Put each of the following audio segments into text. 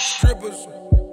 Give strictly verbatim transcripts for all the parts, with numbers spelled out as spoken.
Strippers.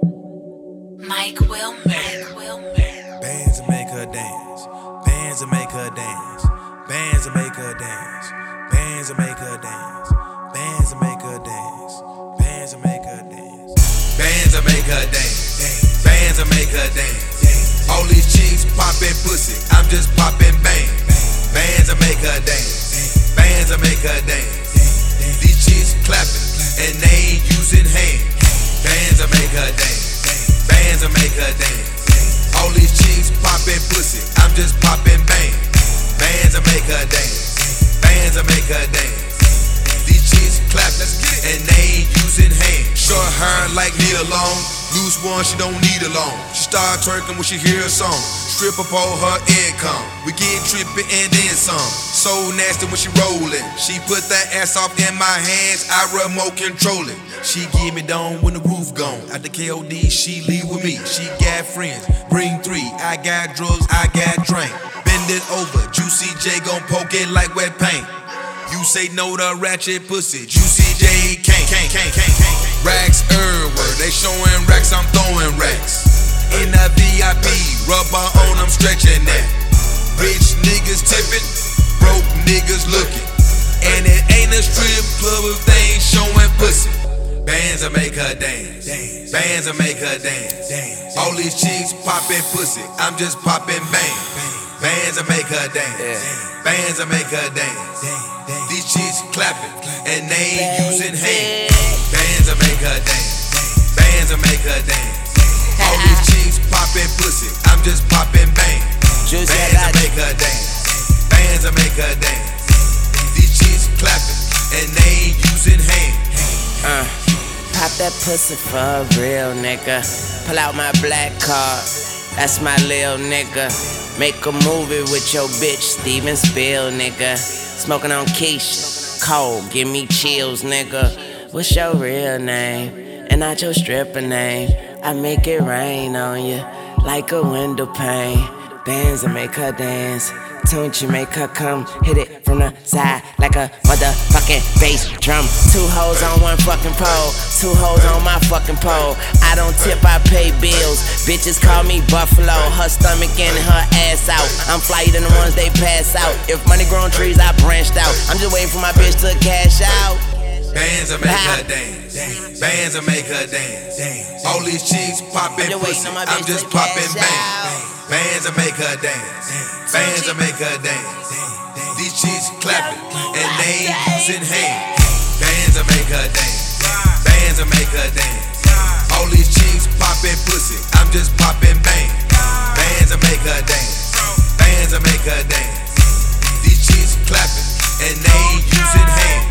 Mike Wilmer. Mike Wilmer. Bands that make her dance. Bands that make her dance. Bands that make her dance. Bands that make her dance. Bands that make her dance. Bands that make her dance. Bands that make her dance. Bands that make her dance. All these chicks poppin' pussy, I'm just poppin' bang. Bands that make her dance. Bands that make her dance. These chicks clappin' and they ain't using hands. Bands that make her dance. Bands that make her dance. All these chicks poppin' pussy, I'm just poppin' bang. Bands that make her dance. Bands that make her dance. These chicks clappin' and they ain't using hands. Short hair like Nia Long. Loose one, she don't need a loan. She start twerking when she hear a song. Strip up all her income. We get trippin' and then some. So nasty when she rollin'. She put that ass off in my hands, I remote control it. She give me down when the roof gone. At the K O D, she leave with me. She got friends, bring three. I got drugs, I got drink. Bend it over, Juicy J gon' poke it like wet paint. You say no to ratchet pussy, Juicy J can't, can't, can't, can't, can't. Racks everywhere, they showing racks, I'm throwing racks. In the V I P, rubber on, I'm stretching that. Rich niggas tipping, broke niggas looking. And it ain't a strip club if they ain't showing pussy. Bands that make her dance, bands that make her dance. All these chicks poppin' pussy, I'm just poppin' bang. Bands that make her dance, bands that make her dance. These chicks clappin' and they ain't using hands. Bands that make her dance, bands that make her dance. All these chicks poppin' pussy, I'm just poppin' bang. Bands that make her dance, bands that make her dance. These chicks clappin' and they ain't using hands. Uh, pop that pussy for a real nigga. Pull out my black card, that's my lil nigga. Make a movie with your bitch, Steven Spiel, nigga. Smoking on Keisha, cold, give me chills, nigga. What's your real name? And not your stripper name. I make it rain on you like a window pane. Bands that make her dance. Tunchi make her come, hit it from the side like a motherfucking bass drum. Two hoes on one fucking pole, two hoes on my fucking pole. I don't tip, I pay bills. Bitches call me Buffalo, her stomach in and her ass out. I'm flyer than the ones they pass out. If money grown trees, I branched out. I'm just waiting for my bitch to cash out. Bands that make her dance, bands that make her dance. All these chicks poppin' pussy, I'm just poppin' bang. Bands that make her dance, bands that make her dance. These chicks clappin' and they ain't using hands. Bands that make her dance, bands that make her dance. All these chicks poppin' pussy, I'm just poppin' bang. Bands that make her dance, bands that make her dance. These chicks clappin' and they ain't using hands.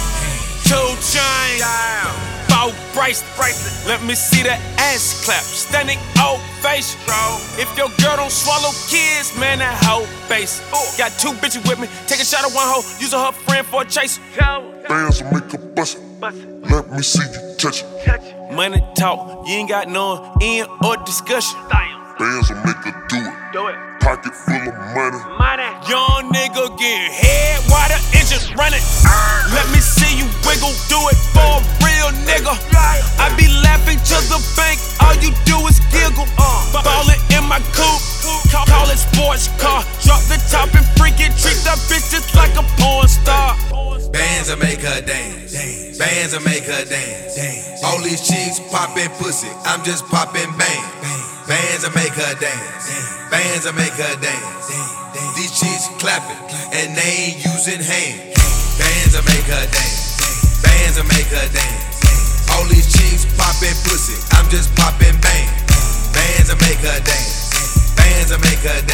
Two chains, four bracelets. Let me see that ass clap. Standing ovation. If your girl don't swallow kids, man, that hoe base. Got two bitches with me. Take a shot at one hoe, using her friend for a chase. Bands will make her bust it. Let me see you touch it. Money talk, you ain't got no end or discussion. Bands will make her do it. Do it. Pocket full of money. Money. Young nigga getting head while the engine's running. Let me see you wiggle, do it for a real nigga. I be laughing to the bank, all you do is giggle. Ballin' in my coupe, call it sports car. Drop the top and freak it, treat that bitch just like a porn star. Bands that make her dance, bands that make her dance. All these chicks poppin' pussy, I'm just poppin' bang. Bands that make her dance, bands that make her dance. These chicks clappin' and they ain't using hands. Bands that make her dance, bands that make her dance. All these chicks poppin' pussy, I'm just poppin' bang. Bands that make her dance, bands that make her dance.